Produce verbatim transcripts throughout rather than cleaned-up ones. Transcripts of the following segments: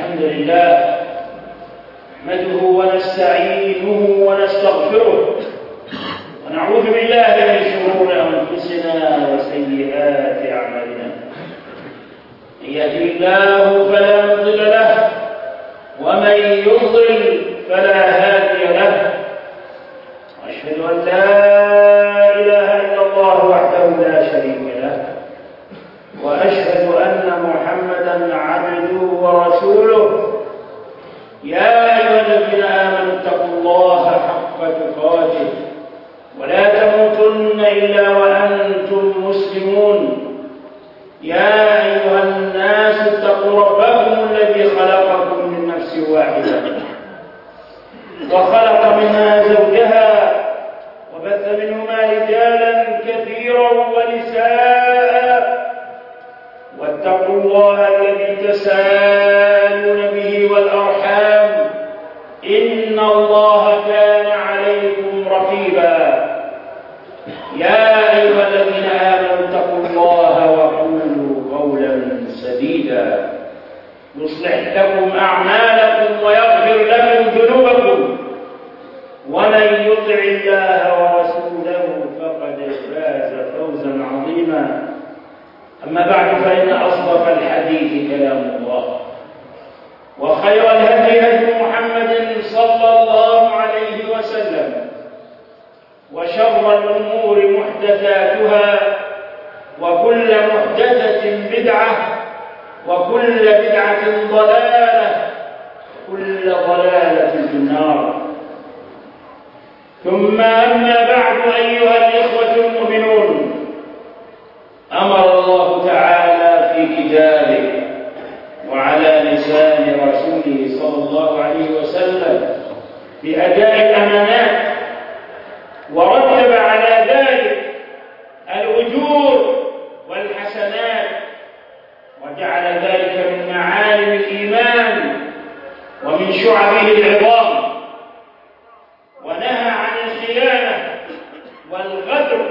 الحمد لله نحمده ونستعينه ونستغفره ونعوذ بالله من شرور أنفسنا وسيئات أعمالنا. من يهده الله فلا مضل له ومن يضلل فلا هادي له، وأشهد أن لا إله إلا الله وحده لا شريك له، وأشهد أن محمدًا عبده ورسوله. يا أيها الذين آمنوا اتقوا الله حق تقاته ولا تموتن إلا وأنتم مسلمون. يا أيها الناس اتقوا ربكم الذي خلقكم من نفس واحدة وخلق منها زوجها وبث منهما رجالا كثيرا ونساء، واتقوا الله الذي تساءلون به والأرحام إن الله كان عليكم رقيبا. يا أيها الذين آمنوا اتقوا الله وقولوا قولا سديدا يصلح لكم أعمالكم ويغفر لكم ذنوبكم، ومن يطع الله ورسوله فقد فاز فوزا عظيما. أما بعد، فإن أصدق الحديث كلام الله، وخير الهدي هدي محمد صلى الله عليه وسلم، وشر الأمور محدثاتها، وكل محدثة بدعة، وكل بدعة ضلالة، كل ضلالة في النار. ثم أما بعد، أيها الإخوة المؤمنون، أمر الله تعالى في كتابه وعلى لسان رسوله صلى الله عليه وسلم بأداء الأمانات، ورتب على ذلك الأجور والحسنات، وجعل ذلك من معالم الإيمان ومن شعبه العظام، ونهى عن الخيانة والغدر،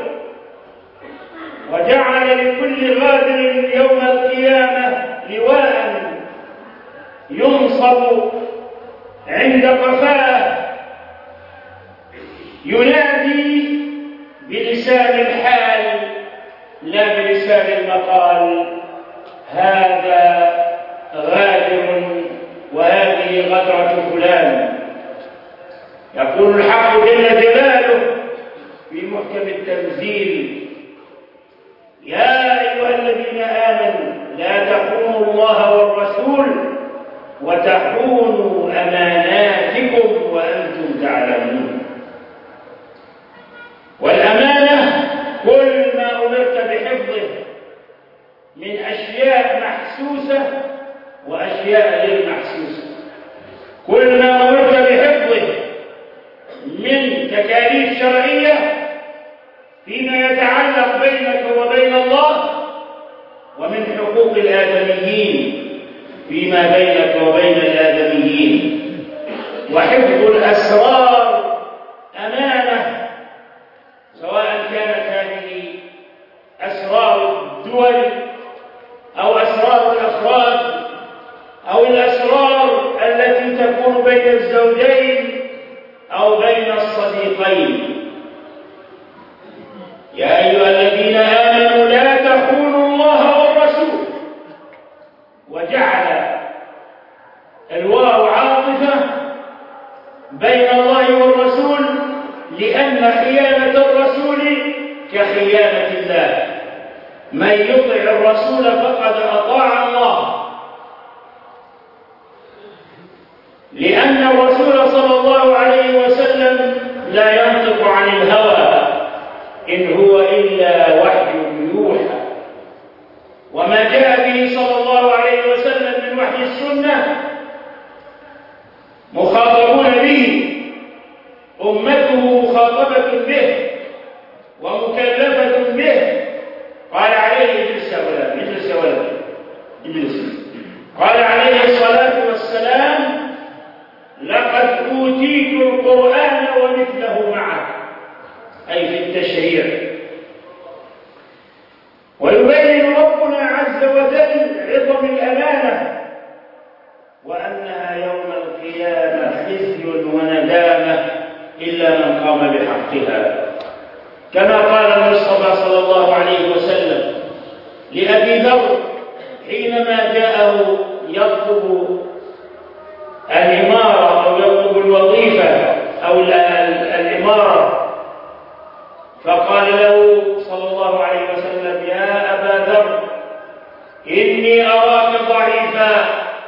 وجعل لكل غادر يوم القيامة لواء ينصب عند قفاه ينادي بلسان الحال لا بلسان المقال: هذا غادر وهذه غدرة فلان. يقول الحق جل جلاله في محكم التنزيل: يا أيها الذين آمنوا لا تخونوا الله والرسول وتخونوا أماناتكم وأنتم تعلمون. والأمانة كل ما أمرت بحفظه من أشياء محسوسة وأشياء غير محسوسة، كل ما أمرت بحفظه من تكاليف شرعية فيما يتعلق بينك وبين الله، ومن حقوق الآدميين فيما بينك وبين الآدميين. وحفظ الأسرار أمانة، سواء كانت هذه أسرار الدول أو أسرار الأفراد أو الأسرار التي تكون بين الزوجين أو بين الصديقين. يا أيها الذين آمنوا لا تخونوا الله والرسول، وجعل الواو عاطفة بين الله والرسول، لأن خيانة الرسول كخيانة الله. من يطع الرسول فقد أطاع الله، لأن الرسول صلى الله عليه وسلم لا ينطق عن الهوى، إن هو إلا وحي يوحى. وما جاء به صلى الله عليه وسلم من وحي السنة مخاطبون به، أمته مخاطبة به ومكلفة به. قال عليه اجلس يا ولد، اجلس يا ولد، اجلس. قال عليه الصلاة والسلام: لقد أوتيت القرآن ومثله معه، أي في التشريع. ويبين ربنا عز وجل عظم الأمانة، وأن قام بحقها، كما قال المصطفى صلى الله عليه وسلم لأبي ذر حينما جاءه يطلب الإمارة أو يطلب الوظيفة أو الإمارة، فقال له صلى الله عليه وسلم: يا أبا ذر، إني أراك ضعيفا،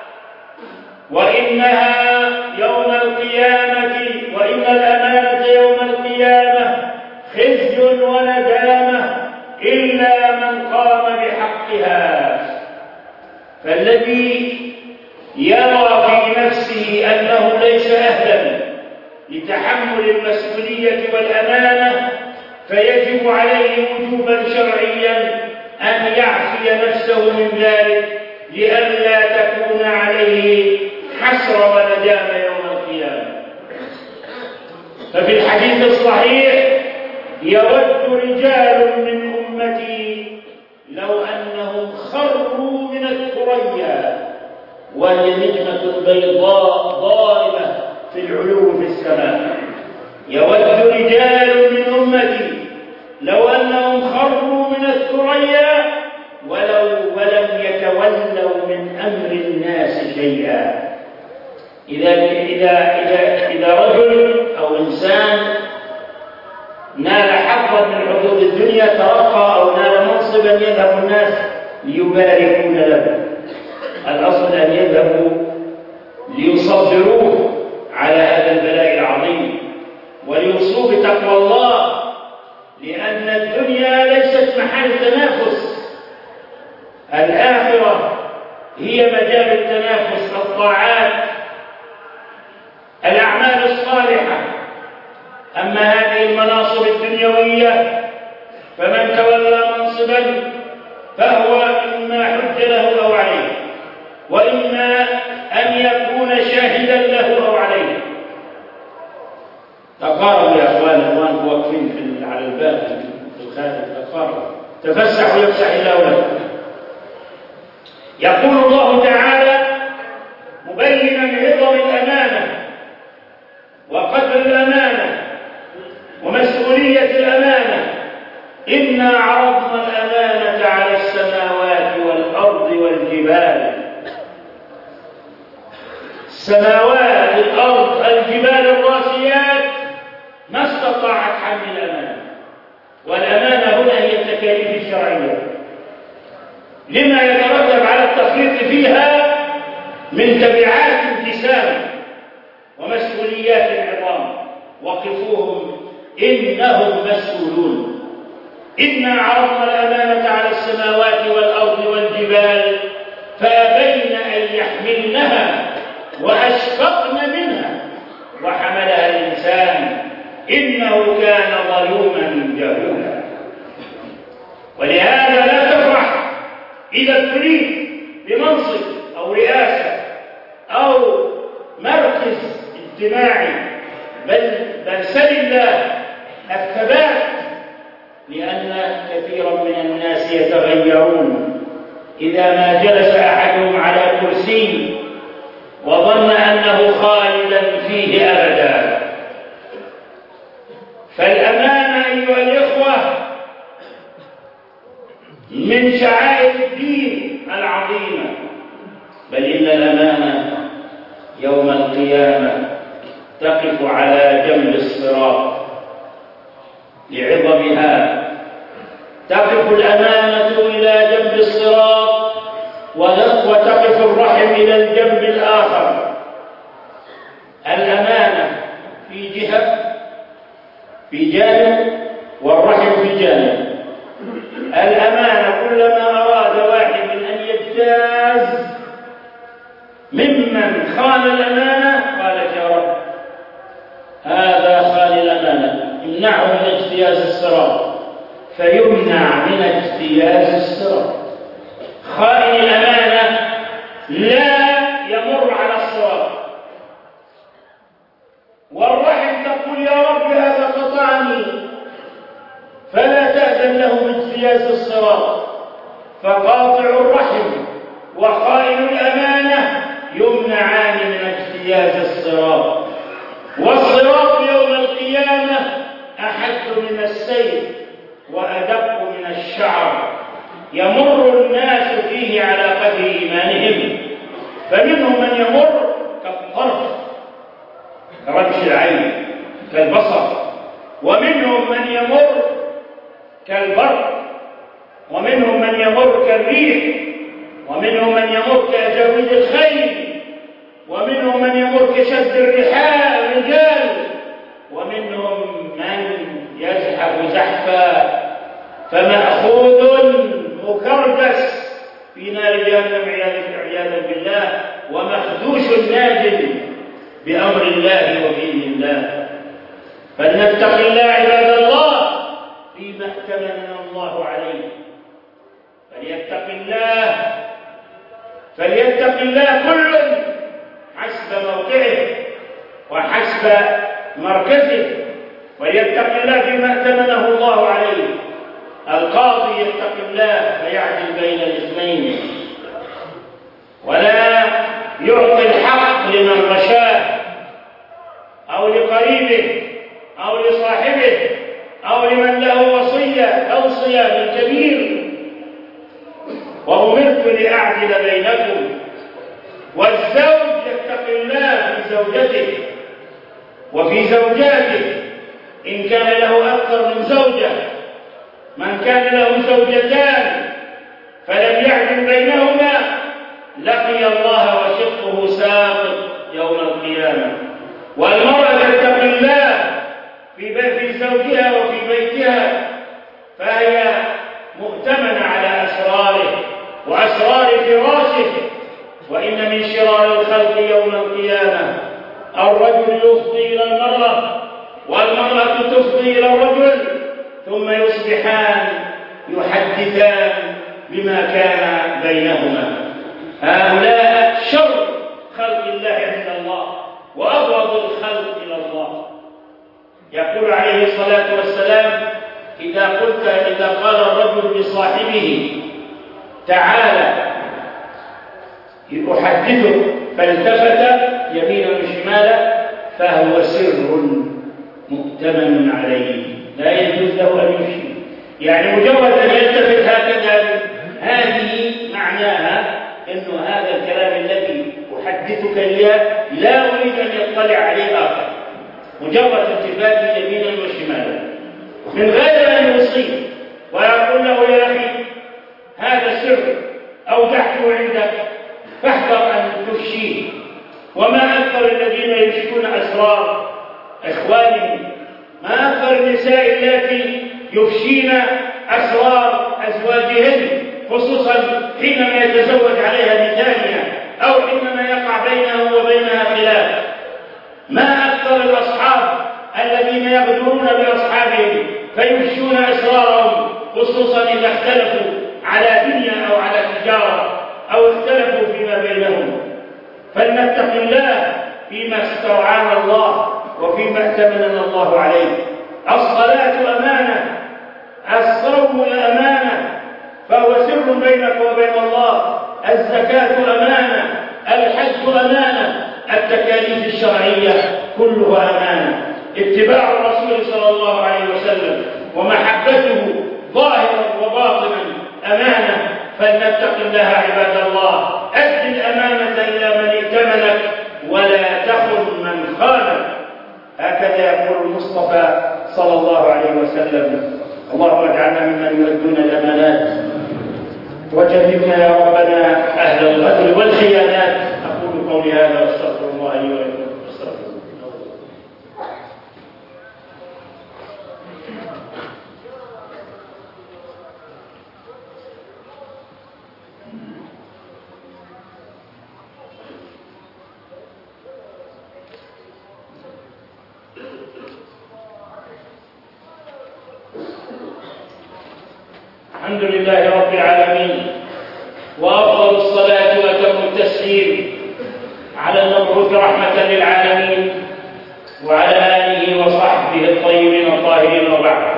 وإنها يوم القيامة وإن الأمانة يوم القيامة خزي وندامة إلا من قام بحقها. فالذي يرى في نفسه أنه ليس أهلا لتحمل المسؤولية والأمانة فيجب عليه وجوبا شرعيا أن يعفي نفسه من ذلك لئلا تكون عليه حسرة وندامة يوم القيامة. ففي الحديث الصحيح: يود رجال من أمتي لو أنهم خروا من الثريا وهي نجمة بيضاء ضاربة في العلو في السماء. يود رجال من أمتي لو أنهم خروا من الثريا ولو ولم يتولوا من أمر الناس شيئا. إذا إذا إذا إذا رجل أو إنسان نال حظا من حظوظ الدنيا ترقى أو نال منصبا يذهب الناس ليباركون له، الأصل أن يذهبوا ليصبروه على هذا البلاء العظيم وليوصوا بتقوى الله، لأن الدنيا ليست محل تنافس، الآخرة هي مجال التنافس، الطاعات، الأعمال الصالحة. أما هذه المناصب الدنيوية فمن تولى منصبا فهو إما حج له أو عليه، وإما أن يكون شاهدا له أو عليه. تقاربوا يا أخوان، أخوانكم واقفين على الباب في الخارج، تقاربوا، تفسحوا يفسح الله لكم. يقول الله تعالى مبينا عظم الأمانة وقدر الأمانة ومسؤولية الأمانة: إنا عرضنا الأمانة على السماوات والأرض والجبال. السماوات، الأرض، الجبال الراسيات ما استطاعت حمل الأمانة، والأمانة هنا هي التكاليف الشرعية لما يترتب على التفريط فيها من تبعات التزام ومسؤوليات عظام. وقفوهم إنهم مسؤولون. إنا عرضنا الأمانة على السماوات والأرض والجبال فأبين أن يحملنها وأشفقن منها وحملها الإنسان إنه كان ظلوما جهولا. ولهذا لا تفرح إذا ابتليت بمنصب أو رئاسة أو مركز اجتماعي، بل بل سل الله الثبات، لأن كثيرا من الناس يتغيرون إذا ما جلس أحدهم على كرسي وظن أنه خالدا فيه أبدا. فالأمانة أيها الإخوة من شعائر الدين العظيمة، بل إن الأمانة يوم القيامة تقف على جنب الصراط لعظمها. تقف الأمانة إلى جنب الصراط وتقف الرحم إلى الجنب الآخر. الأمانة في جهة في جانب والرحم في جانب. الأمانة كلما أراد واحد أن يجتاز ممن خان الأمانة قالت: يا رب هذا خان الأمانة، امنعه من اجتياز الصراط، فيمنع من اجتياز الصراط. خائن الأمانة لا يمر على الصراط. والرحم تقول: يا رب هذا قطعني، فلا تأذن له باجتياز الصراط. فقاطع الرحم وخائن الأمانة يمنعان من اجتياز الصراط. والصراط يوم القيامة أحد من السيف وأدق من الشعر، يمر الناس فيه على قدر إيمانهم، فمنهم من يمر كالطرف كرمش العين كالبصر، ومنهم من يمر كالبرق، ومنهم من يمر كالريح، ومنهم من يمر كأجاويد الخيل، ومنهم من يمر كشد الرحال الرجال، ومنهم من يزحف زحفا فمأخوذ مكردس في نار جهنم عياذا بالله، ومخدوش ناجٍ بأمر الله وبإذن الله. فلنتق الله عباد الله فيما ائتمننا الله عليه، فليتق الله فليتق الله كل حسب موقعه وحسب مركزه، وليتق الله فيما ائتمنه الله عليه. القاضي يتق الله فيعدل بين الاثنين، ولا يعطي الحق لمن غشاه أو لقريبه أو لصاحبه أو لمن له وصية أوصية بالكبير. وأمرت لأعدل بينكم. والزوج يتق الله في زوجته وفي زوجاته إن كان له أكثر من زوجة. من كان له زوجتان فلم يعدل بينهما لقي الله وشقه ساقط يوم القيامة. والمرأة تتقي الله في زوجها وفي بيتها، فهي مؤتمنة على أسراره وأسرار فراشه. وإن من شرار الخلق يوم القيامة الرجل يفضي إلى المرأة والمرأة تفضي إلى الرجل، ثم يصبحان يحدثان بما كان بينهما. هؤلاء شر خلق الله عند الله وأبغض الخلق إلى الله. يقول عليه الصلاة والسلام: إذا قلت إذا قال الرجل لصاحبه تعالى أحدثك فالتفت يمينا وشمالا فهو سر مؤتمن عليه لا يجوز له أن يفشي. يعني مجرد أن يلتفت هكذا هذه معناها أنه هذا الكلام الذي أحدثك إياه لا أريد أن يطلع عليه آخر، مجرد التفات يمينا وشمالا من غير أن يوصيه ويقول له: يا أخي هذا سر أودعته عندك فاحذر أن تفشيه. وما أكثر الذين يفشون أسرار إخوانهم، ما أكثر النساء التي يفشين أسرار أزواجهن، خصوصا حينما يتزوج عليها بثانية أو حينما يقع بينه وبينها خلاف. ما أكثر الأصحاب الذين يغدرون بأصحابهم فيفشون أسرارهم، خصوصا إذا اختلفوا على دنيا أو على تجارة أو اختلفوا فيما بينهم. فلنتق الله فيما استرعانا الله وفيما ائتمننا الله عليه. الصلاة أمانة، الصوم أمانة فهو سر بينك وبين الله، الزكاة أمانة، الحج أمانة، التكاليف الشرعية كلها أمانة. اتباع الرسول صلى الله عليه وسلم ومحبته ظاهرا وباطنا أمانة. فلنتق الله عباد الله. أد الأمانة إلى من ائتمنك ولا تخن من خانك. هكذا يقول المصطفى صلى الله عليه وسلم. اللهم اجعلنا ممن يؤدون الأمانات وجنبنا يا ربنا أهل الغدر والخيانات. أقول قولي هذا واستغفر الله لي ولكم. الحمد لله رب العالمين، وأفضل الصلاة وأتم التسليم على المبعوث رحمة للعالمين وعلى آله وصحبه الطيبين الطاهرين. وبعد،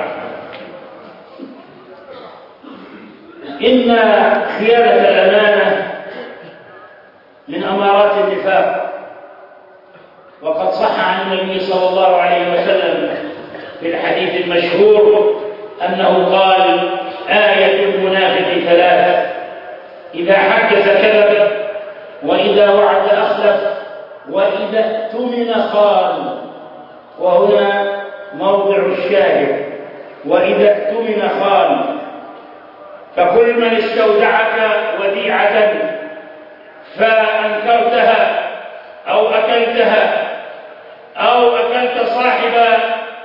إن خيانة الأمانة من أمارات النفاق، وقد صح عن النبي صلى الله عليه وسلم في الحديث المشهور أنه قال: آية المنافق ثلاث: إذا حدث كذب، وإذا وعد أخلف، وإذا اؤتمن خان. وهنا موضع الشاهد: وإذا اؤتمن خان. فكل من استودعك وديعة فأنكرتها أو أكلتها أو أكلت صاحب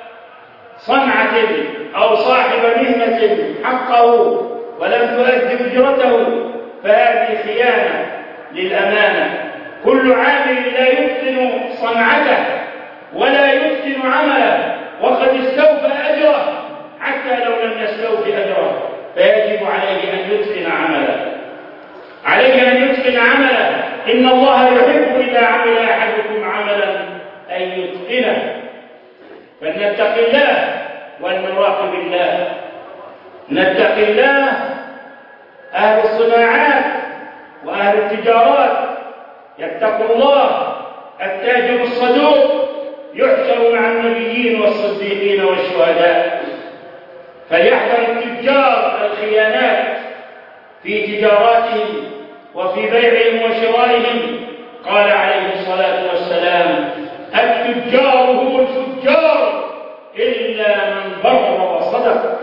صنعة أو صاحب مهنة حقه ولم تؤد أجرته فهذه خيانة للأمانة. كل عامل لا يتقن صنعته ولا يتقن عمله وقد استوفى أجره حتى لو لم يستوفي أجره، فيجب عليه أن يتقن عمله، عليه أن يتقن عمله. إن الله يحب إذا عمل أحدكم عملا أن يتقنه. فلنتق الله ولنراقب الله. نتق الله أهل الصناعات وأهل التجارات يتقوا الله. التاجر الصدوق يحشر مع النبيين والصديقين والشهداء. فليحذر التجار الخيانات في تجاراتهم وفي بيعهم وشرائهم. قال عليه الصلاة والسلام: التجار هم الفجار إلا من بر وصدق.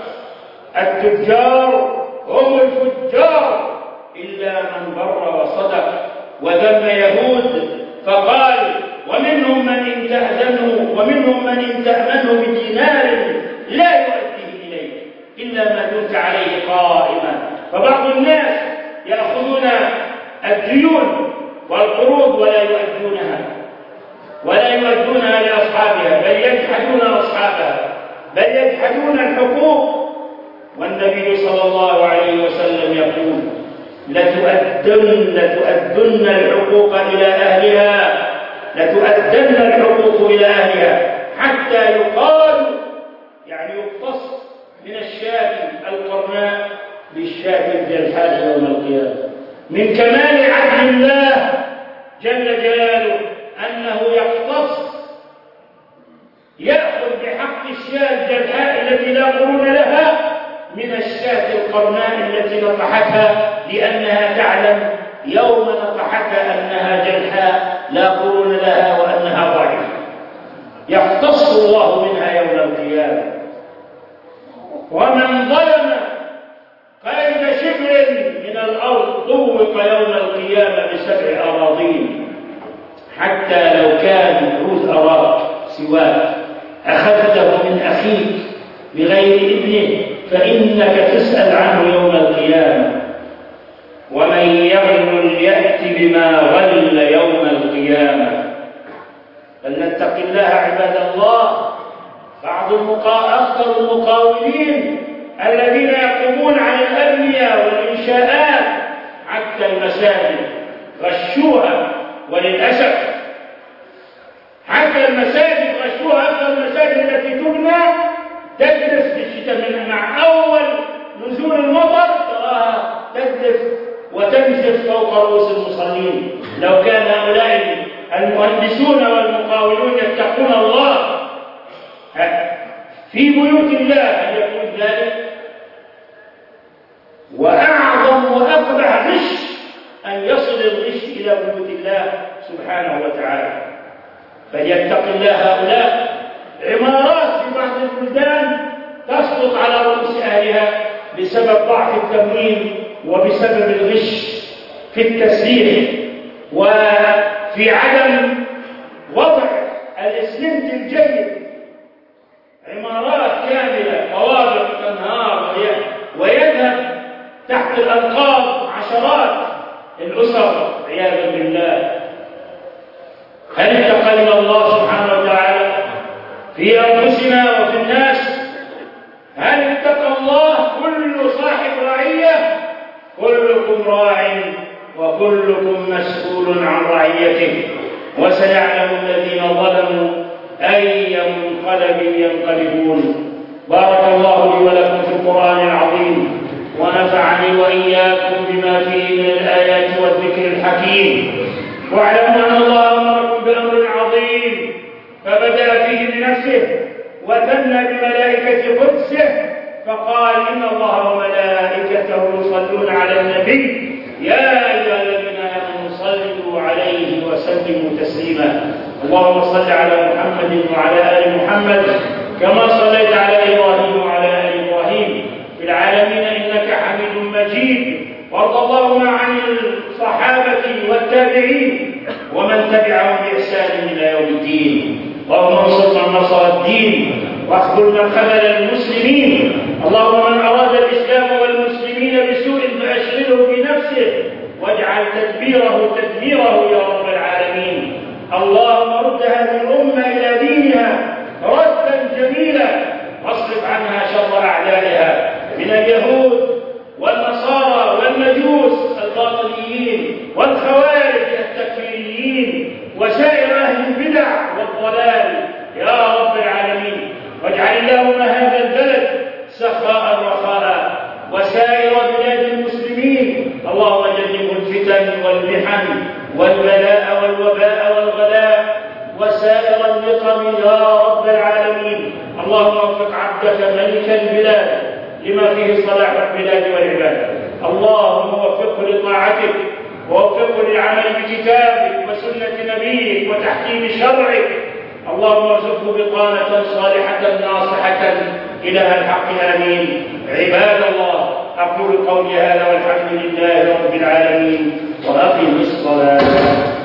التجار هم الفجار إلا من بر وصدق. وذم يهود فقال: ومنهم من إن تأذنه ومنهم من إن تأمنه بدينار لا يؤديه إليك إلا ما دمت عليه قائما. فبعض الناس يأخذون الديون والقروض ولا يؤدونها ولا يؤدونها لأصحابها، بل يجحدون أصحابها، بل يجحدون الحقوق. والنبي صلى الله عليه وسلم يقول: لتؤدن لتؤدن الحقوق إلى أهلها لتؤدن الحقوق إلى أهلها حتى يقال، يعني يقتص من الشاة القرناء بالشاة الجلحاء يوم القيامة. من كمال عدل الله جل جلاله أنه يقتص، يأخذ بحق الشاة الجلحاء التي لا قرون لها من الشاة القرناء التي نطحتها، لأنها تعلم يوم نطحتها أنها جلحاء لا قرون لها وأنها ضعيفة. يقتص الله منها يوم القيامة. ومن ظلم قيد شبر من الأرض طوق يوم القيامة بسبع أراضين، حتى لو كان عود أراك سواك أخذته من أخيك بغير إذنه فإنك تسأل عنه يوم القيامة. ومن يغل يأت بما غل يوم القيامة. فلنتق الله عباد الله. بعض المقا... أكثر المقاولين الذين يقومون على الأبنية والإنشاءات حتى المساجد غشوها، وللأسف حتى المساجد غشوها. أكثر المساجد التي تبنى تجلس في الشتاء مع أول نزول المطر تراها تجلس وتنزف فوق رؤوس المصلين. لو كان هؤلاء المهندسون والمقاولون يتقون الله في بيوت الله أن يكون ذلك. وأعظم وأقبح غش أن يصل الغش إلى بيوت الله سبحانه وتعالى. فليتق الله هؤلاء. عمارات في بعض البلدان تسقط على رؤوس أهلها بسبب ضعف التمويل وبسبب الغش في التسليح وفي عدم وضع الإسمنت الجيد. عمارات كاملة طوابق تنهار ويذهب تحت الأنقاض عشرات الأسر عياذا بالله. هل اتقينا الله سبحانه وتعالى في أنفسنا وفي الناس؟ هل اتقى الله كل صاحب رعية؟ كلكم راع وكلكم مسؤول عن رعيته. وسيعلم الذين ظلموا أي منقلب ينقلبون. بارك الله لي ولكم في القرآن العظيم، ونفعني وإياكم بما فيه من الآيات والذكر الحكيم. واعلموا أن الله أمركم بأمر عظيم فبدأ فيه بنفسه وثنى بملائكة قدسه فقال إن الله وملائكته يصلون على النبي يا أيها الذين آمنوا صلوا عليه وسلموا تسليما. اللهم صل على محمد وعلى آل محمد كما صليت على إبراهيم وعلى آل إبراهيم في العالمين إنك حميد مجيد. وارض اللهم عن الصحابة والتابعين ومن تبعهم بإحسان إلى يوم الدين. اللهم انصر من نصر الدين واخذل من خذل المسلمين. اللهم من أراد الإسلام والمسلمين بسوء فأشغله بنفسه واجعل تدبيره تدميره يا رب العالمين. اللهم رد هذه الأمة إلى دينها ردا جميلا واصرف عنها شر أعدائها من اليهود والنصارى والمجوس الباطنيين والخوارج التكفيريين وسائر أهل البدع والضلال يا رب العالمين. واجعل اللهم هذا البلد سخاء رخاء وسائر بلاد المسلمين. اللهم جنبه الفتن والمحن والبلاء والوباء والغلاء وسائر النقم يا رب العالمين. اللهم وفق عبدك ملك البلاد لما فيه صلاح البلاد والعباد. اللهم وفقه لطاعتك ووفقه للعمل بكتابك وسنة نبيك وتحكيم شرعك. اللهم ارزقه بطانة صالحة ناصحة إله الحق آمين. عباد الله أقول قولي هذا والحمد لله رب العالمين وأقم الصلاة.